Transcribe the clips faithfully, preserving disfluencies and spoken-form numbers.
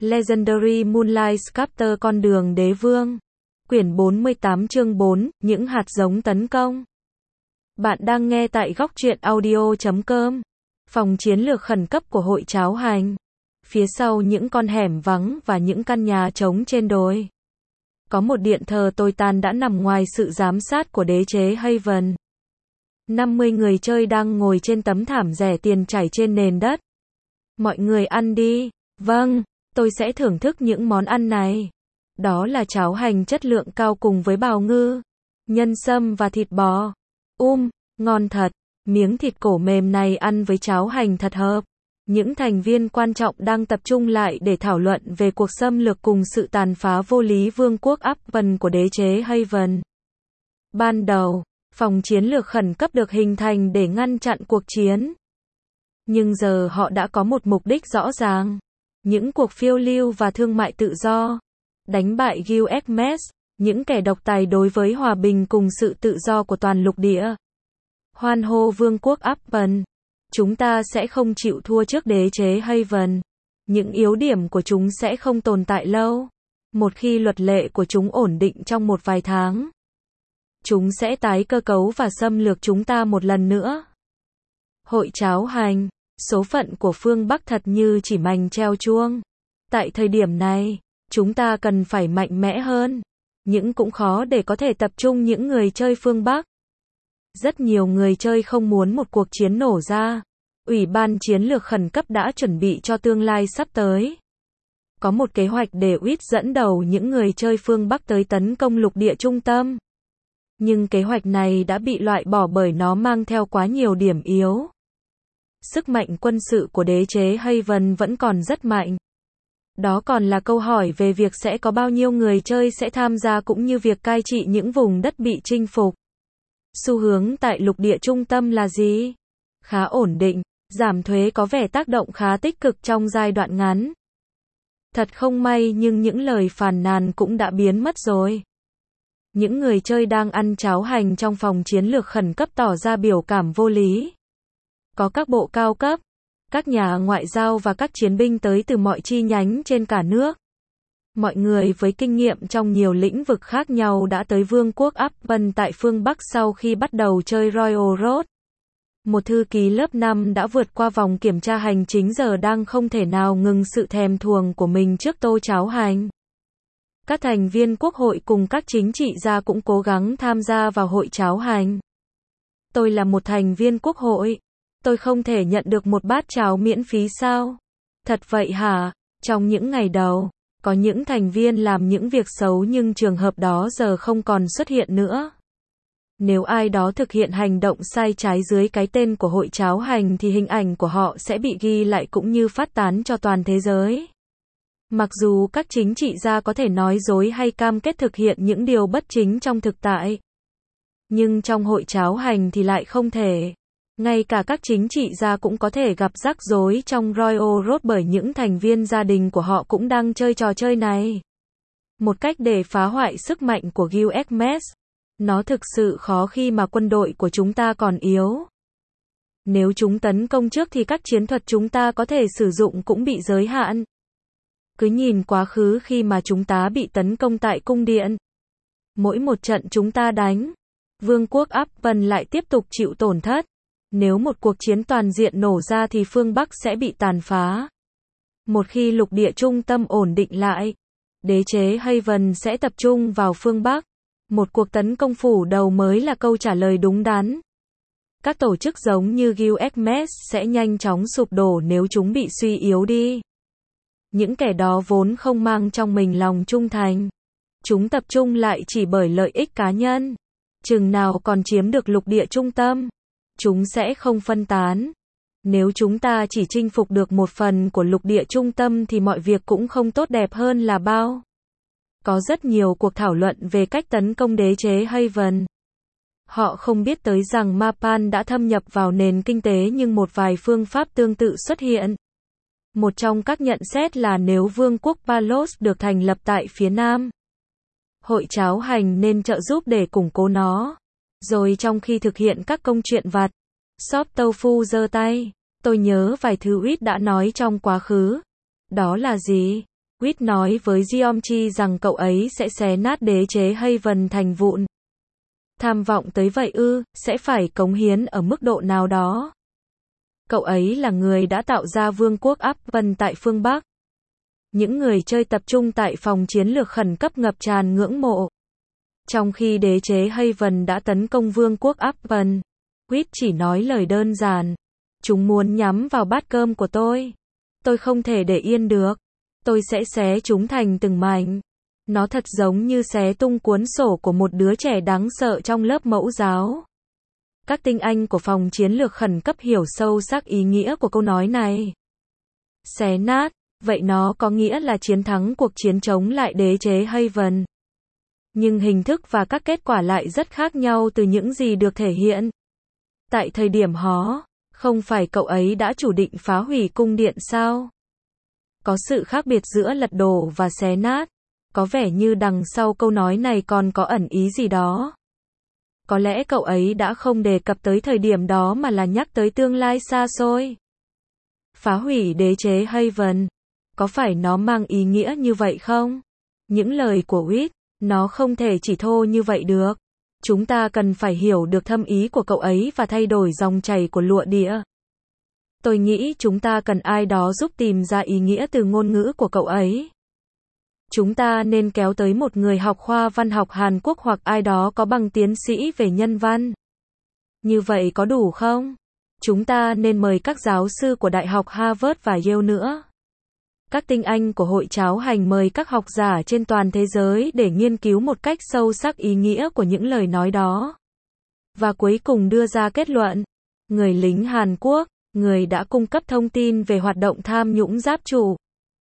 Legendary Moonlight Sculptor Con đường đế vương. Quyển bốn mươi tám chương bốn, những hạt giống tấn công. Bạn đang nghe tại góc truyện audio chấm com. Phòng chiến lược khẩn cấp của hội cháo hành. Phía sau những con hẻm vắng và những căn nhà trống trên đồi, có một điện thờ tồi tàn đã nằm ngoài sự giám sát của đế chế Haven. năm mươi người chơi đang ngồi trên tấm thảm rẻ tiền trải trên nền đất. Mọi người ăn đi. Vâng, tôi sẽ thưởng thức những món ăn này. Đó là cháo hành chất lượng cao cùng với bào ngư, nhân sâm và thịt bò. Um, ngon thật. Miếng thịt cổ mềm này ăn với cháo hành thật hợp. Những thành viên quan trọng đang tập trung lại để thảo luận về cuộc xâm lược cùng sự tàn phá vô lý vương quốc Upton của đế chế Haven. Ban đầu, phòng chiến lược khẩn cấp được hình thành để ngăn chặn cuộc chiến. Nhưng giờ họ đã có một mục đích rõ ràng. Những cuộc phiêu lưu và thương mại tự do. Đánh bại Gilgamesh, những kẻ độc tài đối với hòa bình cùng sự tự do của toàn lục địa. Hoan hô vương quốc Upton. Chúng ta sẽ không chịu thua trước đế chế Haven. Những yếu điểm của chúng sẽ không tồn tại lâu. Một khi luật lệ của chúng ổn định trong một vài tháng, chúng sẽ tái cơ cấu và xâm lược chúng ta một lần nữa. Hội cháo hành. Số phận của phương Bắc thật như chỉ mành treo chuông. Tại thời điểm này, chúng ta cần phải mạnh mẽ hơn. Nhưng cũng khó để có thể tập trung những người chơi phương Bắc. Rất nhiều người chơi không muốn một cuộc chiến nổ ra. Ủy ban chiến lược khẩn cấp đã chuẩn bị cho tương lai sắp tới. Có một kế hoạch để u i tê dẫn đầu những người chơi phương Bắc tới tấn công lục địa trung tâm. Nhưng kế hoạch này đã bị loại bỏ bởi nó mang theo quá nhiều điểm yếu. Sức mạnh quân sự của đế chế Haven vẫn còn rất mạnh. Đó còn là câu hỏi về việc sẽ có bao nhiêu người chơi sẽ tham gia cũng như việc cai trị những vùng đất bị chinh phục. Xu hướng tại lục địa trung tâm là gì? Khá ổn định, giảm thuế có vẻ tác động khá tích cực trong giai đoạn ngắn. Thật không may nhưng những lời phàn nàn cũng đã biến mất rồi. Những người chơi đang ăn cháo hành trong phòng chiến lược khẩn cấp tỏ ra biểu cảm vô lý. Có các bộ cao cấp, các nhà ngoại giao và các chiến binh tới từ mọi chi nhánh trên cả nước. Mọi người với kinh nghiệm trong nhiều lĩnh vực khác nhau đã tới vương quốc Upton tại phương Bắc sau khi bắt đầu chơi Royal Road. Một thư ký lớp năm đã vượt qua vòng kiểm tra hành chính giờ đang không thể nào ngừng sự thèm thuồng của mình trước tô cháo hành. Các thành viên quốc hội cùng các chính trị gia cũng cố gắng tham gia vào hội cháo hành. Tôi là một thành viên quốc hội. Tôi không thể nhận được một bát cháo miễn phí sao? Thật vậy hả? Trong những ngày đầu, có những thành viên làm những việc xấu nhưng trường hợp đó giờ không còn xuất hiện nữa. Nếu ai đó thực hiện hành động sai trái dưới cái tên của hội cháo hành thì hình ảnh của họ sẽ bị ghi lại cũng như phát tán cho toàn thế giới. Mặc dù các chính trị gia có thể nói dối hay cam kết thực hiện những điều bất chính trong thực tại, nhưng trong hội cháo hành thì lại không thể. Ngay cả các chính trị gia cũng có thể gặp rắc rối trong Royal Road bởi những thành viên gia đình của họ cũng đang chơi trò chơi này. Một cách để phá hoại sức mạnh của Gilgamesh. Nó thực sự khó khi mà quân đội của chúng ta còn yếu. Nếu chúng tấn công trước thì các chiến thuật chúng ta có thể sử dụng cũng bị giới hạn. Cứ nhìn quá khứ khi mà chúng ta bị tấn công tại cung điện. Mỗi một trận chúng ta đánh, vương quốc Upton lại tiếp tục chịu tổn thất. Nếu một cuộc chiến toàn diện nổ ra thì phương Bắc sẽ bị tàn phá. Một khi lục địa trung tâm ổn định lại, đế chế Haven sẽ tập trung vào phương Bắc. Một cuộc tấn công phủ đầu mới là câu trả lời đúng đắn. Các tổ chức giống như Gilgamesh sẽ nhanh chóng sụp đổ nếu chúng bị suy yếu đi. Những kẻ đó vốn không mang trong mình lòng trung thành. Chúng tập trung lại chỉ bởi lợi ích cá nhân. Chừng nào còn chiếm được lục địa trung tâm, chúng sẽ không phân tán. Nếu chúng ta chỉ chinh phục được một phần của lục địa trung tâm thì mọi việc cũng không tốt đẹp hơn là bao. Có rất nhiều cuộc thảo luận về cách tấn công đế chế Haven. Họ không biết tới rằng Mapan đã thâm nhập vào nền kinh tế nhưng một vài phương pháp tương tự xuất hiện. Một trong các nhận xét là nếu vương quốc Palos được thành lập tại phía nam, hội cháo hành nên trợ giúp để củng cố nó. Rồi trong khi thực hiện các công chuyện vặt, Shop Tofu giơ tay. Tôi nhớ vài thứ u i tê đã nói trong quá khứ. Đó là gì? Quýt nói với Giomchi rằng cậu ấy sẽ xé nát đế chế Haven thành vụn. Tham vọng tới vậy ư, sẽ phải cống hiến ở mức độ nào đó. Cậu ấy là người đã tạo ra vương quốc Haven tại phương Bắc. Những người chơi tập trung tại phòng chiến lược khẩn cấp ngập tràn ngưỡng mộ. Trong khi đế chế Haven đã tấn công vương quốc Haven, Quýt chỉ nói lời đơn giản. Chúng muốn nhắm vào bát cơm của tôi. Tôi không thể để yên được. Tôi sẽ xé chúng thành từng mảnh. Nó thật giống như xé tung cuốn sổ của một đứa trẻ đáng sợ trong lớp mẫu giáo. Các tinh anh của phòng chiến lược khẩn cấp hiểu sâu sắc ý nghĩa của câu nói này. Xé nát, vậy nó có nghĩa là chiến thắng cuộc chiến chống lại đế chế Haven. Nhưng hình thức và các kết quả lại rất khác nhau từ những gì được thể hiện. Tại thời điểm hó, không phải cậu ấy đã chủ định phá hủy cung điện sao? Có sự khác biệt giữa lật đổ và xé nát. Có vẻ như đằng sau câu nói này còn có ẩn ý gì đó. Có lẽ cậu ấy đã không đề cập tới thời điểm đó mà là nhắc tới tương lai xa xôi. Phá hủy đế chế Haven. Có phải nó mang ý nghĩa như vậy không? Những lời của Quýt, nó không thể chỉ thô như vậy được. Chúng ta cần phải hiểu được thâm ý của cậu ấy và thay đổi dòng chảy của lụa địa. Tôi nghĩ chúng ta cần ai đó giúp tìm ra ý nghĩa từ ngôn ngữ của cậu ấy. Chúng ta nên kéo tới một người học khoa văn học Hàn Quốc hoặc ai đó có bằng tiến sĩ về nhân văn. Như vậy có đủ không? Chúng ta nên mời các giáo sư của Đại học Harvard và Yale nữa. Các tinh anh của Hội Cháo Hành mời các học giả trên toàn thế giới để nghiên cứu một cách sâu sắc ý nghĩa của những lời nói đó. Và cuối cùng đưa ra kết luận. Người lính Hàn Quốc, người đã cung cấp thông tin về hoạt động tham nhũng giáp trụ,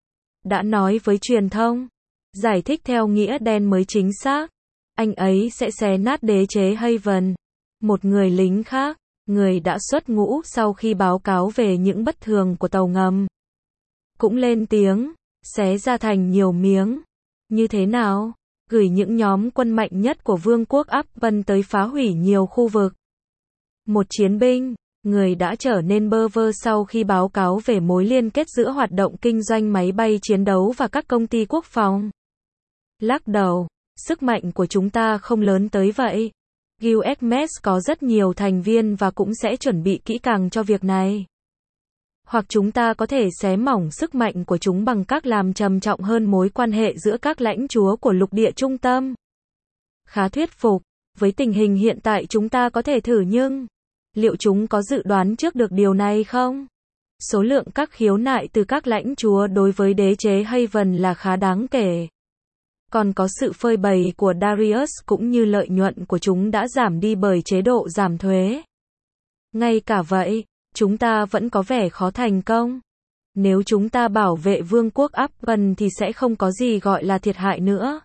đã nói với truyền thông, giải thích theo nghĩa đen mới chính xác. Anh ấy sẽ xé nát đế chế Haven. Một người lính khác, người đã xuất ngũ sau khi báo cáo về những bất thường của tàu ngầm, cũng lên tiếng, xé ra thành nhiều miếng. Như thế nào? Gửi những nhóm quân mạnh nhất của vương quốc Haven tới phá hủy nhiều khu vực. Một chiến binh, người đã trở nên bơ vơ sau khi báo cáo về mối liên kết giữa hoạt động kinh doanh máy bay chiến đấu và các công ty quốc phòng. Lắc đầu, sức mạnh của chúng ta không lớn tới vậy. u ét em e ét có rất nhiều thành viên và cũng sẽ chuẩn bị kỹ càng cho việc này. Hoặc chúng ta có thể xé mỏng sức mạnh của chúng bằng cách làm trầm trọng hơn mối quan hệ giữa các lãnh chúa của lục địa trung tâm. Khá thuyết phục, với tình hình hiện tại chúng ta có thể thử nhưng, liệu chúng có dự đoán trước được điều này không? Số lượng các khiếu nại từ các lãnh chúa đối với đế chế Haven là khá đáng kể. Còn có sự phơi bày của Darius cũng như lợi nhuận của chúng đã giảm đi bởi chế độ giảm thuế. Ngay cả vậy, chúng ta vẫn có vẻ khó thành công. Nếu chúng ta bảo vệ vương quốc Haven thì sẽ không có gì gọi là thiệt hại nữa.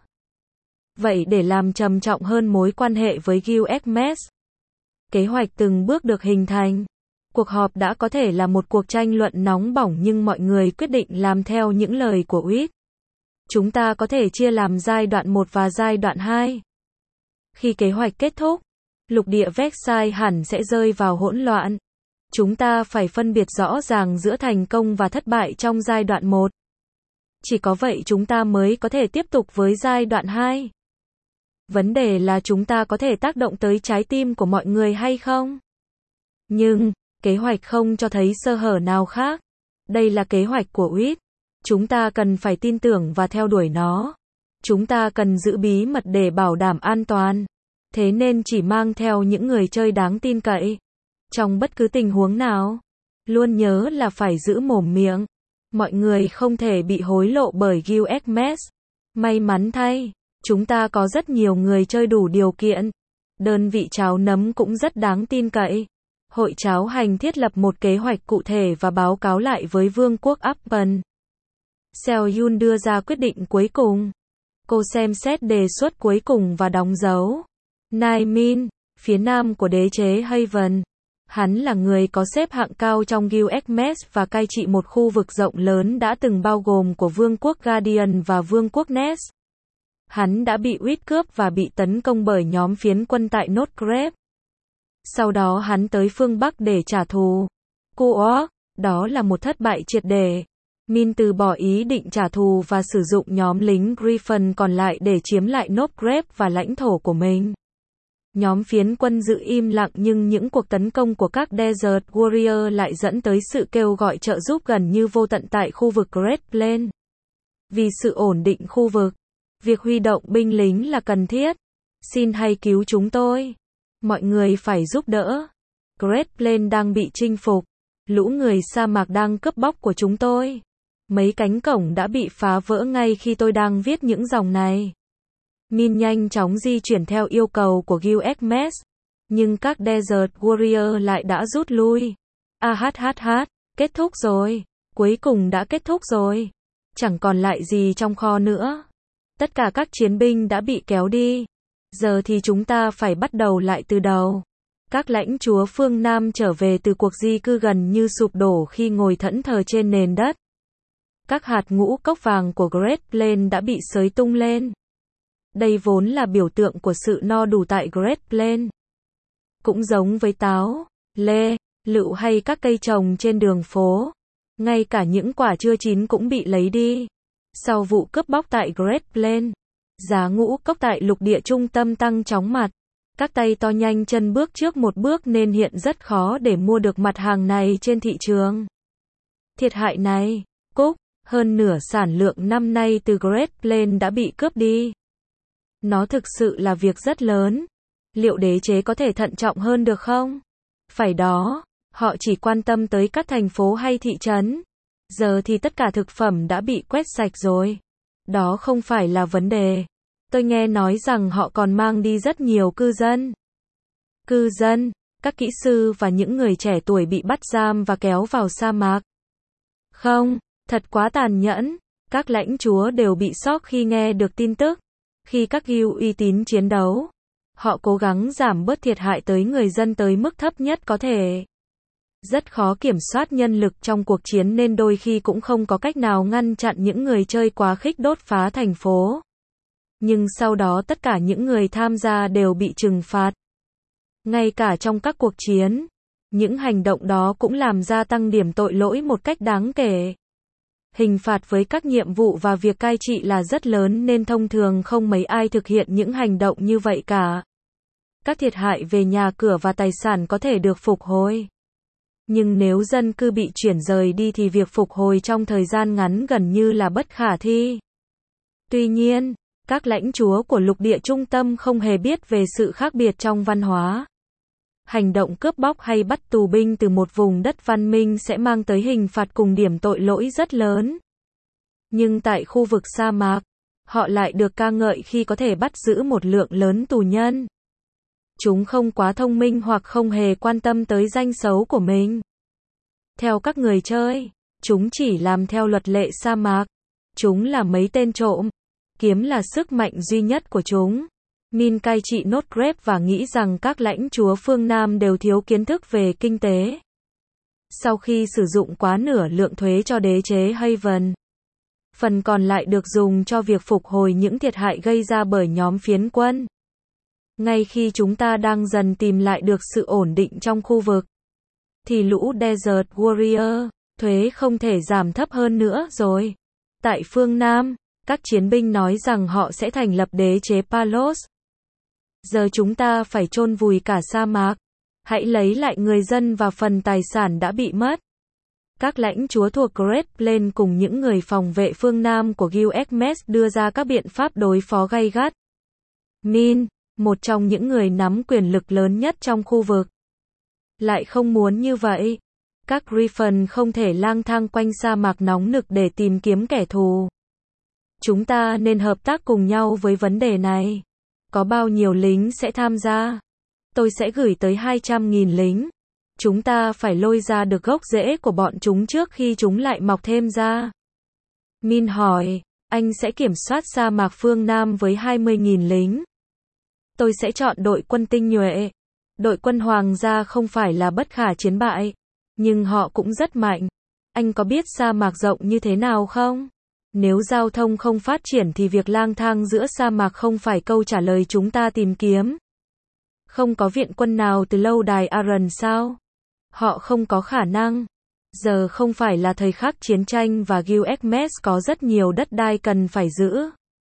Vậy để làm trầm trọng hơn mối quan hệ với u ét em e ét, kế hoạch từng bước được hình thành. Cuộc họp đã có thể là một cuộc tranh luận nóng bỏng nhưng mọi người quyết định làm theo những lời của Quýt. Chúng ta có thể chia làm giai đoạn một và giai đoạn hai. Khi kế hoạch kết thúc, lục địa Versailles hẳn sẽ rơi vào hỗn loạn. Chúng ta phải phân biệt rõ ràng giữa thành công và thất bại trong giai đoạn một. Chỉ có vậy chúng ta mới có thể tiếp tục với giai đoạn hai. Vấn đề là chúng ta có thể tác động tới trái tim của mọi người hay không? Nhưng, kế hoạch không cho thấy sơ hở nào khác. Đây là kế hoạch của Quýt. Chúng ta cần phải tin tưởng và theo đuổi nó. Chúng ta cần giữ bí mật để bảo đảm an toàn. Thế nên chỉ mang theo những người chơi đáng tin cậy. Trong bất cứ tình huống nào, luôn nhớ là phải giữ mồm miệng. Mọi người không thể bị hối lộ bởi u ét em e ét. May mắn thay, chúng ta có rất nhiều người chơi đủ điều kiện. Đơn vị cháo nấm cũng rất đáng tin cậy. Hội Cháo Hành thiết lập một kế hoạch cụ thể và báo cáo lại với vương quốc Haven. Seo Yun đưa ra quyết định cuối cùng. Cô xem xét đề xuất cuối cùng và đóng dấu. Nai Min, phía nam của đế chế Haven. Hắn là người có xếp hạng cao trong u ét em e ét và cai trị một khu vực rộng lớn đã từng bao gồm của vương quốc Guardian và vương quốc Ness. Hắn đã bị Quýt cướp và bị tấn công bởi nhóm phiến quân tại Notgrave. Sau đó hắn tới phương Bắc để trả thù. Cô đó là một thất bại triệt để. Min từ bỏ ý định trả thù và sử dụng nhóm lính Griffin còn lại để chiếm lại Notgrave và lãnh thổ của mình. Nhóm phiến quân giữ im lặng nhưng những cuộc tấn công của các Desert Warrior lại dẫn tới sự kêu gọi trợ giúp gần như vô tận tại khu vực Great Plains. Vì sự ổn định khu vực, việc huy động binh lính là cần thiết. Xin hãy cứu chúng tôi. Mọi người phải giúp đỡ. Great Plains đang bị chinh phục. Lũ người sa mạc đang cướp bóc của chúng tôi. Mấy cánh cổng đã bị phá vỡ ngay khi tôi đang viết những dòng này. Min nhanh chóng di chuyển theo yêu cầu của Gilgamesh, nhưng các Desert Warrior lại đã rút lui. Ahhh, kết thúc rồi, cuối cùng đã kết thúc rồi. Chẳng còn lại gì trong kho nữa. Tất cả các chiến binh đã bị kéo đi. Giờ thì chúng ta phải bắt đầu lại từ đầu. Các lãnh chúa phương Nam trở về từ cuộc di cư gần như sụp đổ khi ngồi thẫn thờ trên nền đất. Các hạt ngũ cốc vàng của Great Plains đã bị xới tung lên. Đây vốn là biểu tượng của sự no đủ tại Great Plains. Cũng giống với táo, lê, lựu hay các cây trồng trên đường phố. Ngay cả những quả chưa chín cũng bị lấy đi. Sau vụ cướp bóc tại Great Plains, giá ngũ cốc tại lục địa trung tâm tăng chóng mặt. Các tay to nhanh chân bước trước một bước nên hiện rất khó để mua được mặt hàng này trên thị trường. Thiệt hại này, cúc, hơn nửa sản lượng năm nay từ Great Plains đã bị cướp đi. Nó thực sự là việc rất lớn. Liệu đế chế có thể thận trọng hơn được không? Phải đó, họ chỉ quan tâm tới các thành phố hay thị trấn. Giờ thì tất cả thực phẩm đã bị quét sạch rồi. Đó không phải là vấn đề. Tôi nghe nói rằng họ còn mang đi rất nhiều cư dân. Cư dân, các kỹ sư và những người trẻ tuổi bị bắt giam và kéo vào sa mạc. Không, thật quá tàn nhẫn. Các lãnh chúa đều bị sốc khi nghe được tin tức. Khi các guild uy tín chiến đấu, họ cố gắng giảm bớt thiệt hại tới người dân tới mức thấp nhất có thể. Rất khó kiểm soát nhân lực trong cuộc chiến nên đôi khi cũng không có cách nào ngăn chặn những người chơi quá khích đốt phá thành phố. Nhưng sau đó tất cả những người tham gia đều bị trừng phạt. Ngay cả trong các cuộc chiến, những hành động đó cũng làm gia tăng điểm tội lỗi một cách đáng kể. Hình phạt với các nhiệm vụ và việc cai trị là rất lớn nên thông thường không mấy ai thực hiện những hành động như vậy cả. Các thiệt hại về nhà cửa và tài sản có thể được phục hồi. Nhưng nếu dân cư bị chuyển rời đi thì việc phục hồi trong thời gian ngắn gần như là bất khả thi. Tuy nhiên, các lãnh chúa của lục địa trung tâm không hề biết về sự khác biệt trong văn hóa. Hành động cướp bóc hay bắt tù binh từ một vùng đất văn minh sẽ mang tới hình phạt cùng điểm tội lỗi rất lớn. Nhưng tại khu vực sa mạc, họ lại được ca ngợi khi có thể bắt giữ một lượng lớn tù nhân. Chúng không quá thông minh hoặc không hề quan tâm tới danh xấu của mình. Theo các người chơi, chúng chỉ làm theo luật lệ sa mạc. Chúng là mấy tên trộm. Kiếm là sức mạnh duy nhất của chúng. Min cai trị Notgrave và nghĩ rằng các lãnh chúa phương Nam đều thiếu kiến thức về kinh tế. Sau khi sử dụng quá nửa lượng thuế cho đế chế Haven, phần còn lại được dùng cho việc phục hồi những thiệt hại gây ra bởi nhóm phiến quân. Ngay khi chúng ta đang dần tìm lại được sự ổn định trong khu vực, thì lũ Desert Warrior, thuế không thể giảm thấp hơn nữa rồi. Tại phương Nam, các chiến binh nói rằng họ sẽ thành lập đế chế Palos. Giờ chúng ta phải chôn vùi cả sa mạc. Hãy lấy lại người dân và phần tài sản đã bị mất. Các lãnh chúa thuộc Great Plains cùng những người phòng vệ phương Nam của Gilgamesh đưa ra các biện pháp đối phó gay gắt. Min, một trong những người nắm quyền lực lớn nhất trong khu vực, lại không muốn như vậy. Các Griffin không thể lang thang quanh sa mạc nóng nực để tìm kiếm kẻ thù. Chúng ta nên hợp tác cùng nhau với vấn đề này. Có bao nhiêu lính sẽ tham gia? Tôi sẽ gửi tới hai trăm nghìn lính. Chúng ta phải lôi ra được gốc rễ của bọn chúng trước khi chúng lại mọc thêm ra. Min hỏi, anh sẽ kiểm soát sa mạc phương Nam với hai mươi nghìn lính. Tôi sẽ chọn đội quân tinh nhuệ. Đội quân hoàng gia không phải là bất khả chiến bại, nhưng họ cũng rất mạnh. Anh có biết sa mạc rộng như thế nào không? Nếu giao thông không phát triển thì việc lang thang giữa sa mạc không phải câu trả lời chúng ta tìm kiếm. Không có viện quân nào từ lâu đài Aran sao? Họ không có khả năng. Giờ không phải là thời khắc chiến tranh và Gilgamesh có rất nhiều đất đai cần phải giữ.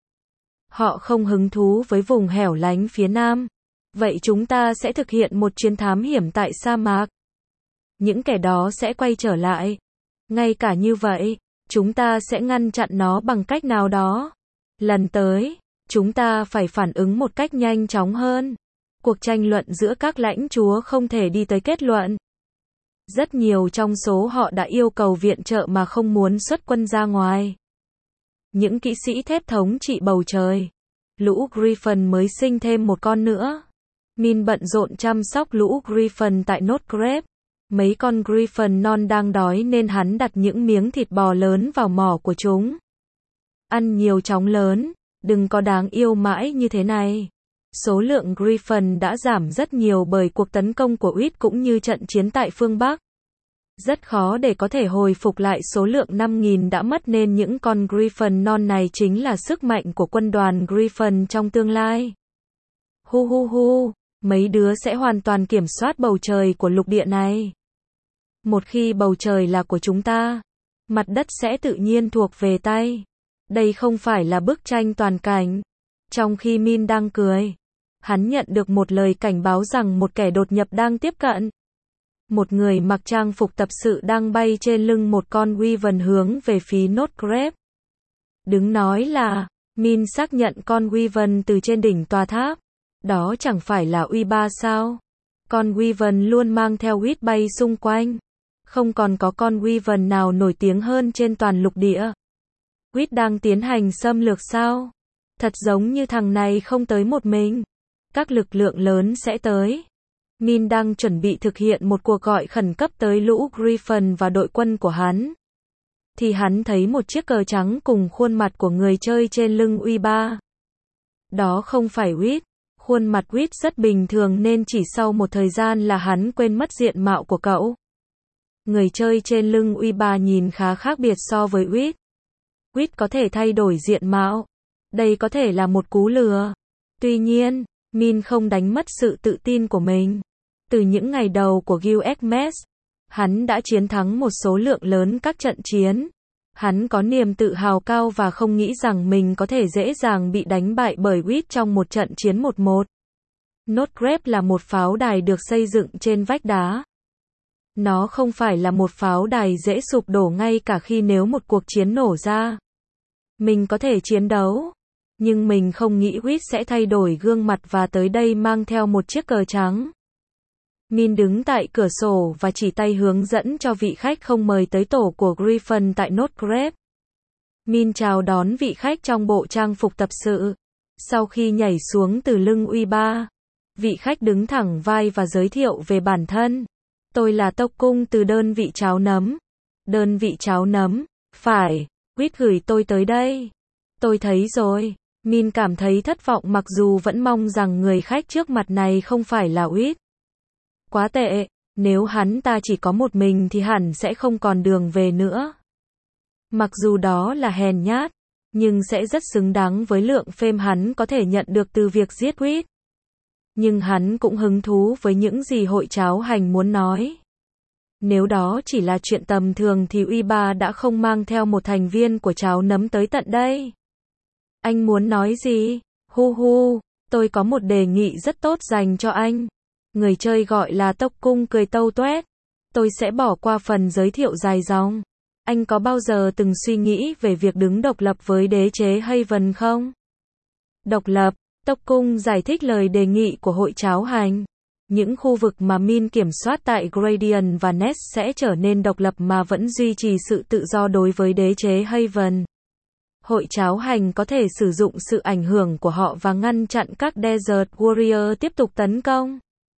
Họ không hứng thú với vùng hẻo lánh phía nam. Vậy chúng ta sẽ thực hiện một chuyến thám hiểm tại sa mạc. Những kẻ đó sẽ quay trở lại. Ngay cả như vậy, chúng ta sẽ ngăn chặn nó bằng cách nào đó. Lần tới, chúng ta phải phản ứng một cách nhanh chóng hơn. Cuộc tranh luận giữa các lãnh chúa không thể đi tới kết luận. Rất nhiều trong số họ đã yêu cầu viện trợ mà không muốn xuất quân ra ngoài. Những kỵ sĩ thép thống trị bầu trời. Lũ Griffin mới sinh thêm một con nữa. Min bận rộn chăm sóc lũ Griffin tại Notgrave. Mấy con Griffin non đang đói nên hắn đặt những miếng thịt bò lớn vào mỏ của chúng. Ăn nhiều chóng lớn, đừng có đáng yêu mãi như thế này. Số lượng Griffin đã giảm rất nhiều bởi cuộc tấn công của Uýt cũng như trận chiến tại phương Bắc. Rất khó để có thể hồi phục lại số lượng năm nghìn đã mất nên những con Griffin non này chính là sức mạnh của quân đoàn Griffin trong tương lai. Hu hu hu, mấy đứa sẽ hoàn toàn kiểm soát bầu trời của lục địa này. Một khi bầu trời là của chúng ta, mặt đất sẽ tự nhiên thuộc về tay. Đây không phải là bức tranh toàn cảnh. Trong khi Min đang cười, hắn nhận được một lời cảnh báo rằng một kẻ đột nhập đang tiếp cận. Một người mặc trang phục tập sự đang bay trên lưng một con Wyvern hướng về phía Notgrave. Đứng nói là, Min xác nhận con Wyvern từ trên đỉnh tòa tháp. Đó chẳng phải là uy ba sao? Con Wyvern luôn mang theo Uýt bay xung quanh. Không còn có con Wyvern nào nổi tiếng hơn trên toàn lục địa. Uýt đang tiến hành xâm lược sao? Thật giống như thằng này không tới một mình. Các lực lượng lớn sẽ tới. Min đang chuẩn bị thực hiện một cuộc gọi khẩn cấp tới lũ Griffin và đội quân của hắn. Thì hắn thấy một chiếc cờ trắng cùng khuôn mặt của người chơi trên lưng uy ba. Đó không phải Uýt. Khuôn mặt Uýt rất bình thường nên chỉ sau một thời gian là hắn quên mất diện mạo của cậu. Người chơi trên lưng uy ba nhìn khá khác biệt so với Uýt. Uýt có thể thay đổi diện mạo. Đây có thể là một cú lừa. Tuy nhiên, Min không đánh mất sự tự tin của mình. Từ những ngày đầu của Gilgamesh, hắn đã chiến thắng một số lượng lớn các trận chiến. Hắn có niềm tự hào cao và không nghĩ rằng mình có thể dễ dàng bị đánh bại bởi Uýt trong một trận chiến một một. Notgrave là một pháo đài được xây dựng trên vách đá. Nó không phải là một pháo đài dễ sụp đổ ngay cả khi nếu một cuộc chiến nổ ra. Mình có thể chiến đấu. Nhưng mình không nghĩ Uýt sẽ thay đổi gương mặt và tới đây mang theo một chiếc cờ trắng. Min đứng tại cửa sổ và chỉ tay hướng dẫn cho vị khách không mời tới tổ của Griffin tại Notgrave. Min chào đón vị khách trong bộ trang phục tập sự. Sau khi nhảy xuống từ lưng uy ba, vị khách đứng thẳng vai và giới thiệu về bản thân. Tôi là Tốc Cung từ đơn vị cháo nấm. Đơn vị cháo nấm, phải, Uýt gửi tôi tới đây. Tôi thấy rồi. Min cảm thấy thất vọng mặc dù vẫn mong rằng người khách trước mặt này không phải là Uýt. Quá tệ, nếu hắn ta chỉ có một mình thì hẳn sẽ không còn đường về nữa. Mặc dù đó là hèn nhát, nhưng sẽ rất xứng đáng với lượng fame hắn có thể nhận được từ việc giết Uýt. Nhưng hắn cũng hứng thú với những gì hội cháo hành muốn nói. Nếu đó chỉ là chuyện tầm thường thì uy ba đã không mang theo một thành viên của cháo nấm tới tận đây. Anh muốn nói gì? Hu hu, tôi có một đề nghị rất tốt dành cho anh. Người chơi gọi là Tốc Cung cười tâu tuét. Tôi sẽ bỏ qua phần giới thiệu dài dòng. Anh có bao giờ từng suy nghĩ về việc đứng độc lập với đế chế Haven không? Độc lập, Tốc Cung giải thích lời đề nghị của hội cháo hành. Những khu vực mà Min kiểm soát tại Gradient và Nest sẽ trở nên độc lập mà vẫn duy trì sự tự do đối với đế chế Haven. Hội cháo hành có thể sử dụng sự ảnh hưởng của họ và ngăn chặn các Desert Warrior tiếp tục tấn công.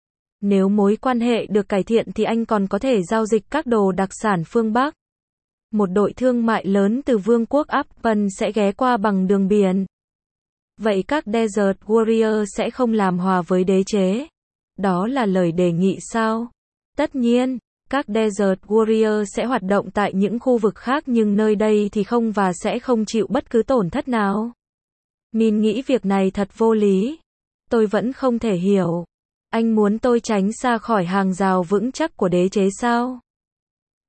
Nếu mối quan hệ được cải thiện thì anh còn có thể giao dịch các đồ đặc sản phương Bắc. Một đội thương mại lớn từ vương quốc Appen sẽ ghé qua bằng đường biển. Vậy các Desert Warrior sẽ không làm hòa với đế chế? Đó là lời đề nghị sao? Tất nhiên, các Desert Warrior sẽ hoạt động tại những khu vực khác nhưng nơi đây thì không và sẽ không chịu bất cứ tổn thất nào. Min nghĩ việc này thật vô lý. Tôi vẫn không thể hiểu. Anh muốn tôi tránh xa khỏi hàng rào vững chắc của đế chế sao?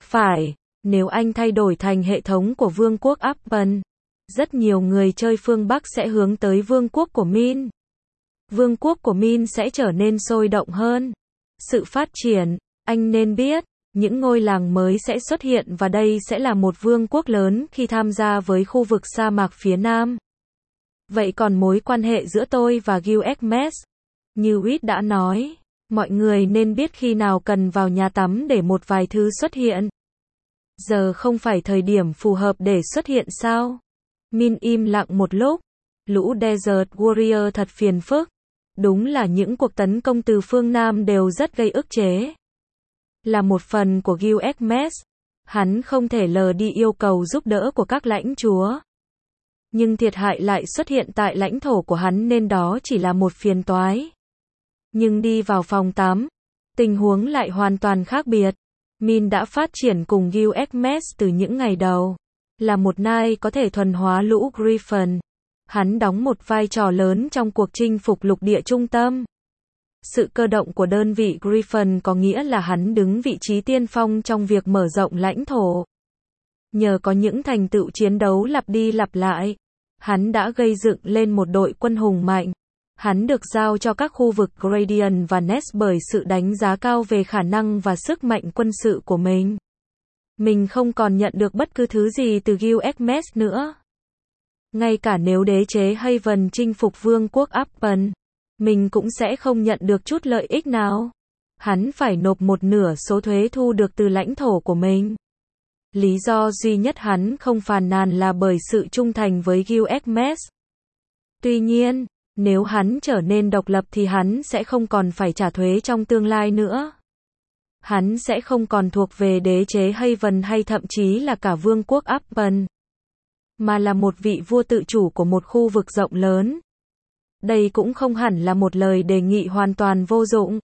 Phải, nếu anh thay đổi thành hệ thống của Vương quốc Appen, rất nhiều người chơi phương Bắc sẽ hướng tới Vương quốc của Min. Vương quốc của Min sẽ trở nên sôi động hơn. Sự phát triển, anh nên biết, những ngôi làng mới sẽ xuất hiện và đây sẽ là một vương quốc lớn khi tham gia với khu vực sa mạc phía Nam. Vậy còn mối quan hệ giữa tôi và Gilgamesh? Như Wit đã nói, mọi người nên biết khi nào cần vào nhà tắm để một vài thứ xuất hiện. Giờ không phải thời điểm phù hợp để xuất hiện sao? Min im lặng một lúc. Lũ Desert Warrior thật phiền phức. Đúng là những cuộc tấn công từ phương Nam đều rất gây ức chế. Là một phần của Gilgamesh, hắn không thể lờ đi yêu cầu giúp đỡ của các lãnh chúa. Nhưng thiệt hại lại xuất hiện tại lãnh thổ của hắn nên đó chỉ là một phiền toái. Nhưng đi vào phòng tắm, tình huống lại hoàn toàn khác biệt. Min đã phát triển cùng Gilgamesh từ những ngày đầu. Là một nai có thể thuần hóa lũ Griffin. Hắn đóng một vai trò lớn trong cuộc chinh phục lục địa trung tâm. Sự cơ động của đơn vị Griffin có nghĩa là hắn đứng vị trí tiên phong trong việc mở rộng lãnh thổ. Nhờ có những thành tựu chiến đấu lặp đi lặp lại, hắn đã gây dựng lên một đội quân hùng mạnh. Hắn được giao cho các khu vực Gradient và Nest bởi sự đánh giá cao về khả năng và sức mạnh quân sự của mình. Mình không còn nhận được bất cứ thứ gì từ Gilgamesh nữa. Ngay cả nếu đế chế Haven chinh phục vương quốc Appen, mình cũng sẽ không nhận được chút lợi ích nào. Hắn phải nộp một nửa số thuế thu được từ lãnh thổ của mình. Lý do duy nhất hắn không phàn nàn là bởi sự trung thành với Gilgamesh. Tuy nhiên, nếu hắn trở nên độc lập thì hắn sẽ không còn phải trả thuế trong tương lai nữa. Hắn sẽ không còn thuộc về đế chế Haven hay thậm chí là cả vương quốc Appen, mà là một vị vua tự chủ của một khu vực rộng lớn. Đây cũng không hẳn là một lời đề nghị hoàn toàn vô dụng.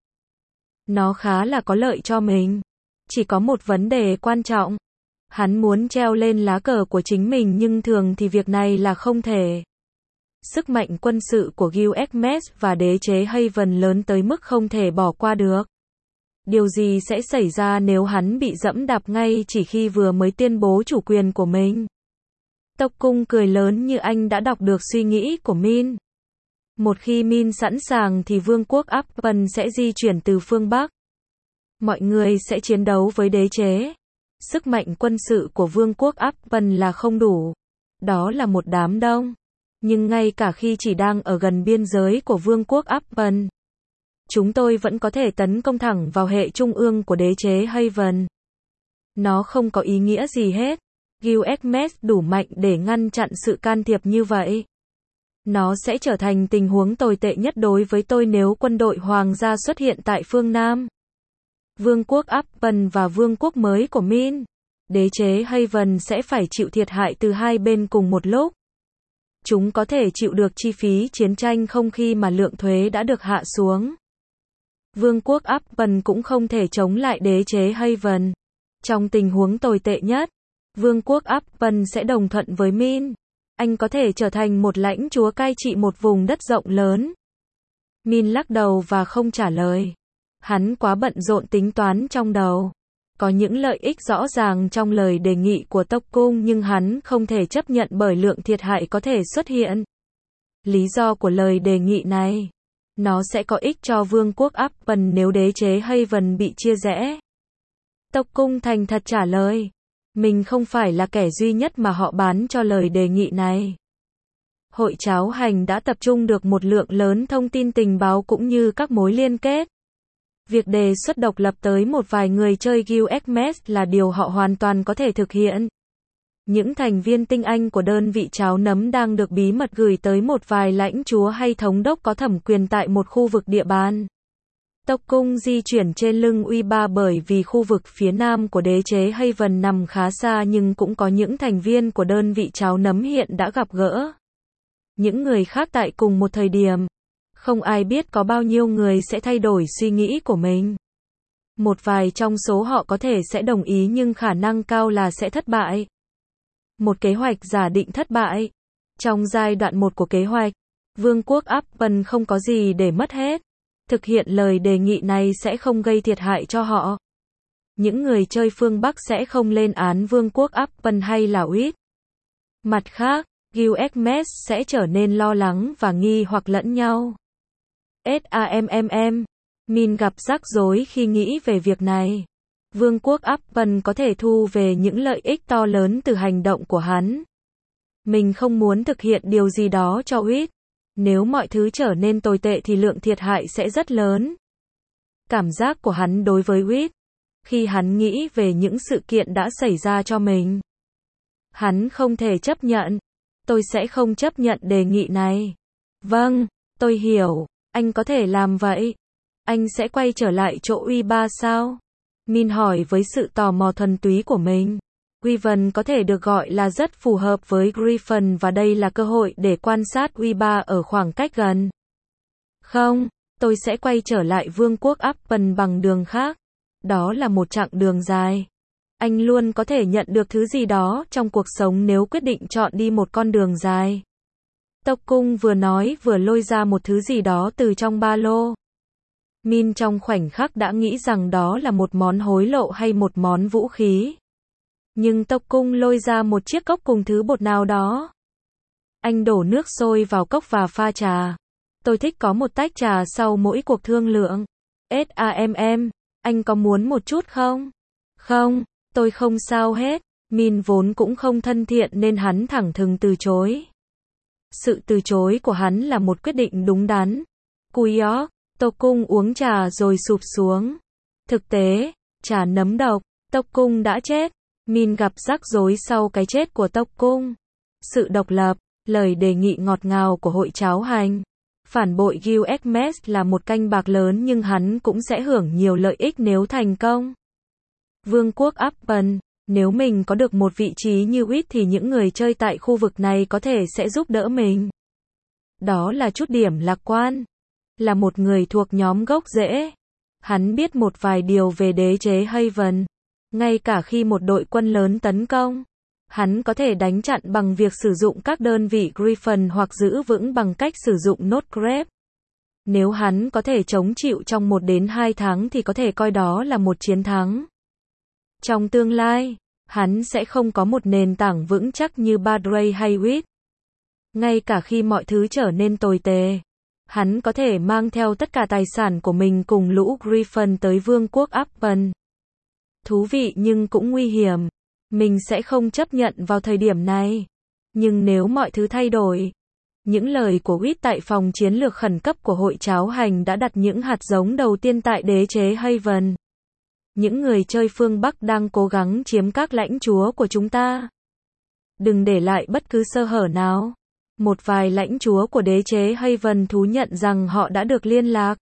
Nó khá là có lợi cho mình. Chỉ có một vấn đề quan trọng. Hắn muốn treo lên lá cờ của chính mình nhưng thường thì việc này là không thể. Sức mạnh quân sự của Gilgamesh và đế chế Haven lớn tới mức không thể bỏ qua được. Điều gì sẽ xảy ra nếu hắn bị dẫm đạp ngay chỉ khi vừa mới tuyên bố chủ quyền của mình? Tộc Cung cười lớn như anh đã đọc được suy nghĩ của Min. Một khi Min sẵn sàng thì vương quốc Appen sẽ di chuyển từ phương Bắc. Mọi người sẽ chiến đấu với đế chế. Sức mạnh quân sự của vương quốc Appen là không đủ. Đó là một đám đông. Nhưng ngay cả khi chỉ đang ở gần biên giới của vương quốc Appen, chúng tôi vẫn có thể tấn công thẳng vào hệ trung ương của đế chế Haven. Nó không có ý nghĩa gì hết. Gilgamesh đủ mạnh để ngăn chặn sự can thiệp như vậy. Nó sẽ trở thành tình huống tồi tệ nhất đối với tôi nếu quân đội hoàng gia xuất hiện tại phương Nam. Vương quốc Appen và vương quốc mới của Min, đế chế Haven sẽ phải chịu thiệt hại từ hai bên cùng một lúc. Chúng có thể chịu được chi phí chiến tranh không khi mà lượng thuế đã được hạ xuống. Vương quốc Appen cũng không thể chống lại đế chế Haven. Trong tình huống tồi tệ nhất, vương quốc Appen sẽ đồng thuận với Min. Anh có thể trở thành một lãnh chúa cai trị một vùng đất rộng lớn. Min lắc đầu và không trả lời. Hắn quá bận rộn tính toán trong đầu. Có những lợi ích rõ ràng trong lời đề nghị của Tộc Cung nhưng hắn không thể chấp nhận bởi lượng thiệt hại có thể xuất hiện. Lý do của lời đề nghị này, nó sẽ có ích cho vương quốc Appen nếu đế chế Haven bị chia rẽ. Tộc Cung thành thật trả lời. Mình không phải là kẻ duy nhất mà họ bán cho lời đề nghị này. Hội cháo hành đã tập trung được một lượng lớn thông tin tình báo cũng như các mối liên kết. Việc đề xuất độc lập tới một vài người chơi Gilgamesh là điều họ hoàn toàn có thể thực hiện. Những thành viên tinh anh của đơn vị cháo nấm đang được bí mật gửi tới một vài lãnh chúa hay thống đốc có thẩm quyền tại một khu vực địa bàn. Tộc Cung di chuyển trên lưng uy ba bởi vì khu vực phía nam của đế chế Haven nằm khá xa nhưng cũng có những thành viên của đơn vị cháo nấm hiện đã gặp gỡ. Những người khác tại cùng một thời điểm. Không ai biết có bao nhiêu người sẽ thay đổi suy nghĩ của mình. Một vài trong số họ có thể sẽ đồng ý nhưng khả năng cao là sẽ thất bại. Một kế hoạch giả định thất bại. Trong giai đoạn một của kế hoạch, vương quốc Appen không có gì để mất hết. Thực hiện lời đề nghị này sẽ không gây thiệt hại cho họ. những người chơi phương Bắc sẽ không lên án Vương quốc Apple hay là u i tê. Mặt khác, u ét em ét sẽ trở nên lo lắng và nghi hoặc lẫn nhau. SAMMM, Min gặp rắc rối khi nghĩ về việc này. Vương quốc Apple có thể thu về những lợi ích to lớn từ hành động của hắn. Mình không muốn thực hiện điều gì đó cho u i tê. Nếu mọi thứ trở nên tồi tệ thì lượng thiệt hại sẽ rất lớn. Cảm giác của hắn đối với u i tê, khi hắn nghĩ về những sự kiện đã xảy ra cho mình. Hắn không thể chấp nhận. Tôi sẽ không chấp nhận đề nghị này. Vâng, tôi hiểu, anh có thể làm vậy. Anh sẽ quay trở lại chỗ uy ba sao? Min hỏi với sự tò mò thuần túy của mình. Griffin có thể được gọi là rất phù hợp với Griffin và đây là cơ hội để quan sát uy ba ở khoảng cách gần. Không, tôi sẽ quay trở lại vương quốc Apple bằng đường khác. Đó là một chặng đường dài. Anh luôn có thể nhận được thứ gì đó trong cuộc sống nếu quyết định chọn đi một con đường dài. Tộc Cung vừa nói vừa lôi ra một thứ gì đó từ trong ba lô. Min trong khoảnh khắc đã nghĩ rằng đó là một món hối lộ hay một món vũ khí. Nhưng Tộc Cung lôi ra một chiếc cốc cùng thứ bột nào đó. Anh đổ nước sôi vào cốc và pha trà. Tôi thích có một tách trà sau mỗi cuộc thương lượng. SAMM, anh có muốn một chút không? Không, tôi không sao hết. Min vốn cũng không thân thiện nên hắn thẳng thừng từ chối. Sự từ chối của hắn là một quyết định đúng đắn. Cuyok, Tộc Cung uống trà rồi sụp xuống. Thực tế, trà nấm độc, Tộc Cung đã chết. Min gặp rắc rối sau cái chết của Tộc Cung. Sự độc lập, lời đề nghị ngọt ngào của hội cháo hành. Phản bội u ét em ét là một canh bạc lớn nhưng hắn cũng sẽ hưởng nhiều lợi ích nếu thành công. Vương quốc Apple, nếu mình có được một vị trí như u i tê thì những người chơi tại khu vực này có thể sẽ giúp đỡ mình. Đó là chút điểm lạc quan. Là một người thuộc nhóm gốc rễ. Hắn biết một vài điều về đế chế Haven. Ngay cả khi một đội quân lớn tấn công, hắn có thể đánh chặn bằng việc sử dụng các đơn vị Griffin hoặc giữ vững bằng cách sử dụng nốt grep. Nếu hắn có thể chống chịu trong một đến hai tháng thì có thể coi đó là một chiến thắng. Trong tương lai, hắn sẽ không có một nền tảng vững chắc như Badray hay u i tê. Ngay cả khi mọi thứ trở nên tồi tệ, hắn có thể mang theo tất cả tài sản của mình cùng lũ Griffin tới vương quốc Apple. Thú vị nhưng cũng nguy hiểm. Mình sẽ không chấp nhận vào thời điểm này. Nhưng nếu mọi thứ thay đổi, những lời của u i tê tại phòng chiến lược khẩn cấp của hội cháo hành đã đặt những hạt giống đầu tiên tại đế chế Haven. Những người chơi phương Bắc đang cố gắng chiếm các lãnh chúa của chúng ta. Đừng để lại bất cứ sơ hở nào. Một vài lãnh chúa của đế chế Haven thú nhận rằng họ đã được liên lạc.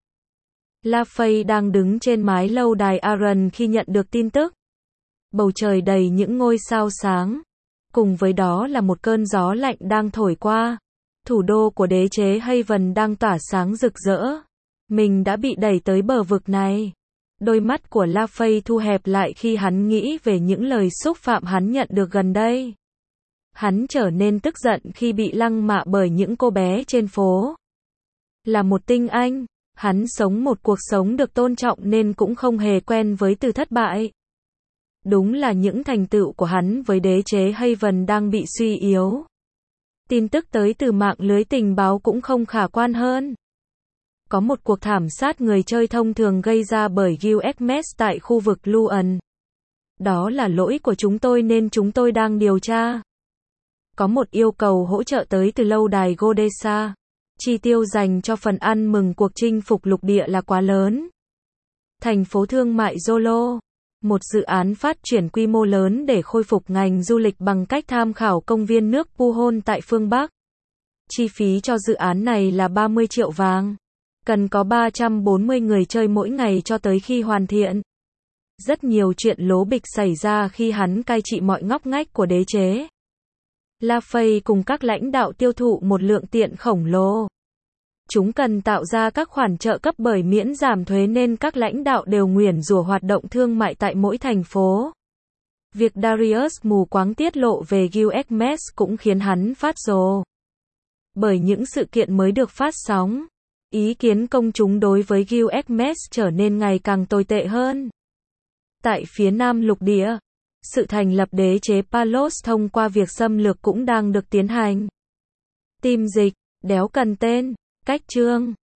La Fay đang đứng trên mái lâu đài Aaron khi nhận được tin tức. Bầu trời đầy những ngôi sao sáng. Cùng với đó là một cơn gió lạnh đang thổi qua. Thủ đô của đế chế Haven đang tỏa sáng rực rỡ. Mình đã bị đẩy tới bờ vực này. Đôi mắt của La Fay thu hẹp lại khi hắn nghĩ về những lời xúc phạm hắn nhận được gần đây. Hắn trở nên tức giận khi bị lăng mạ bởi những cô bé trên phố. Là một tinh anh, hắn sống một cuộc sống được tôn trọng nên cũng không hề quen với từ thất bại. Đúng là những thành tựu của hắn với đế chế Haven đang bị suy yếu. Tin tức tới từ mạng lưới tình báo cũng không khả quan hơn. Có một cuộc thảm sát người chơi thông thường gây ra bởi u ét em ét tại khu vực Luan. Đó là lỗi của chúng tôi nên chúng tôi đang điều tra. Có một yêu cầu hỗ trợ tới từ lâu đài Godesa. Chi tiêu dành cho phần ăn mừng cuộc chinh phục lục địa là quá lớn. Thành phố thương mại Zolo. Một dự án phát triển quy mô lớn để khôi phục ngành du lịch bằng cách tham khảo công viên nước Puhon tại phương Bắc. Chi phí cho dự án này là ba mươi triệu vàng. Cần có ba trăm bốn mươi người chơi mỗi ngày cho tới khi hoàn thiện. Rất nhiều chuyện lố bịch xảy ra khi hắn cai trị mọi ngóc ngách của đế chế. La Fay cùng các lãnh đạo tiêu thụ một lượng tiền khổng lồ. Chúng cần tạo ra các khoản trợ cấp bởi miễn giảm thuế nên các lãnh đạo đều nguyền rủa hoạt động thương mại tại mỗi thành phố. Việc Darius mù quáng tiết lộ về u ét em ét cũng khiến hắn phát rồ. Bởi những sự kiện mới được phát sóng, ý kiến công chúng đối với u ét em ét trở nên ngày càng tồi tệ hơn. Tại phía Nam lục địa, sự thành lập đế chế Palos thông qua việc xâm lược cũng đang được tiến hành. Tim dịch, đéo cần tên, cách chương.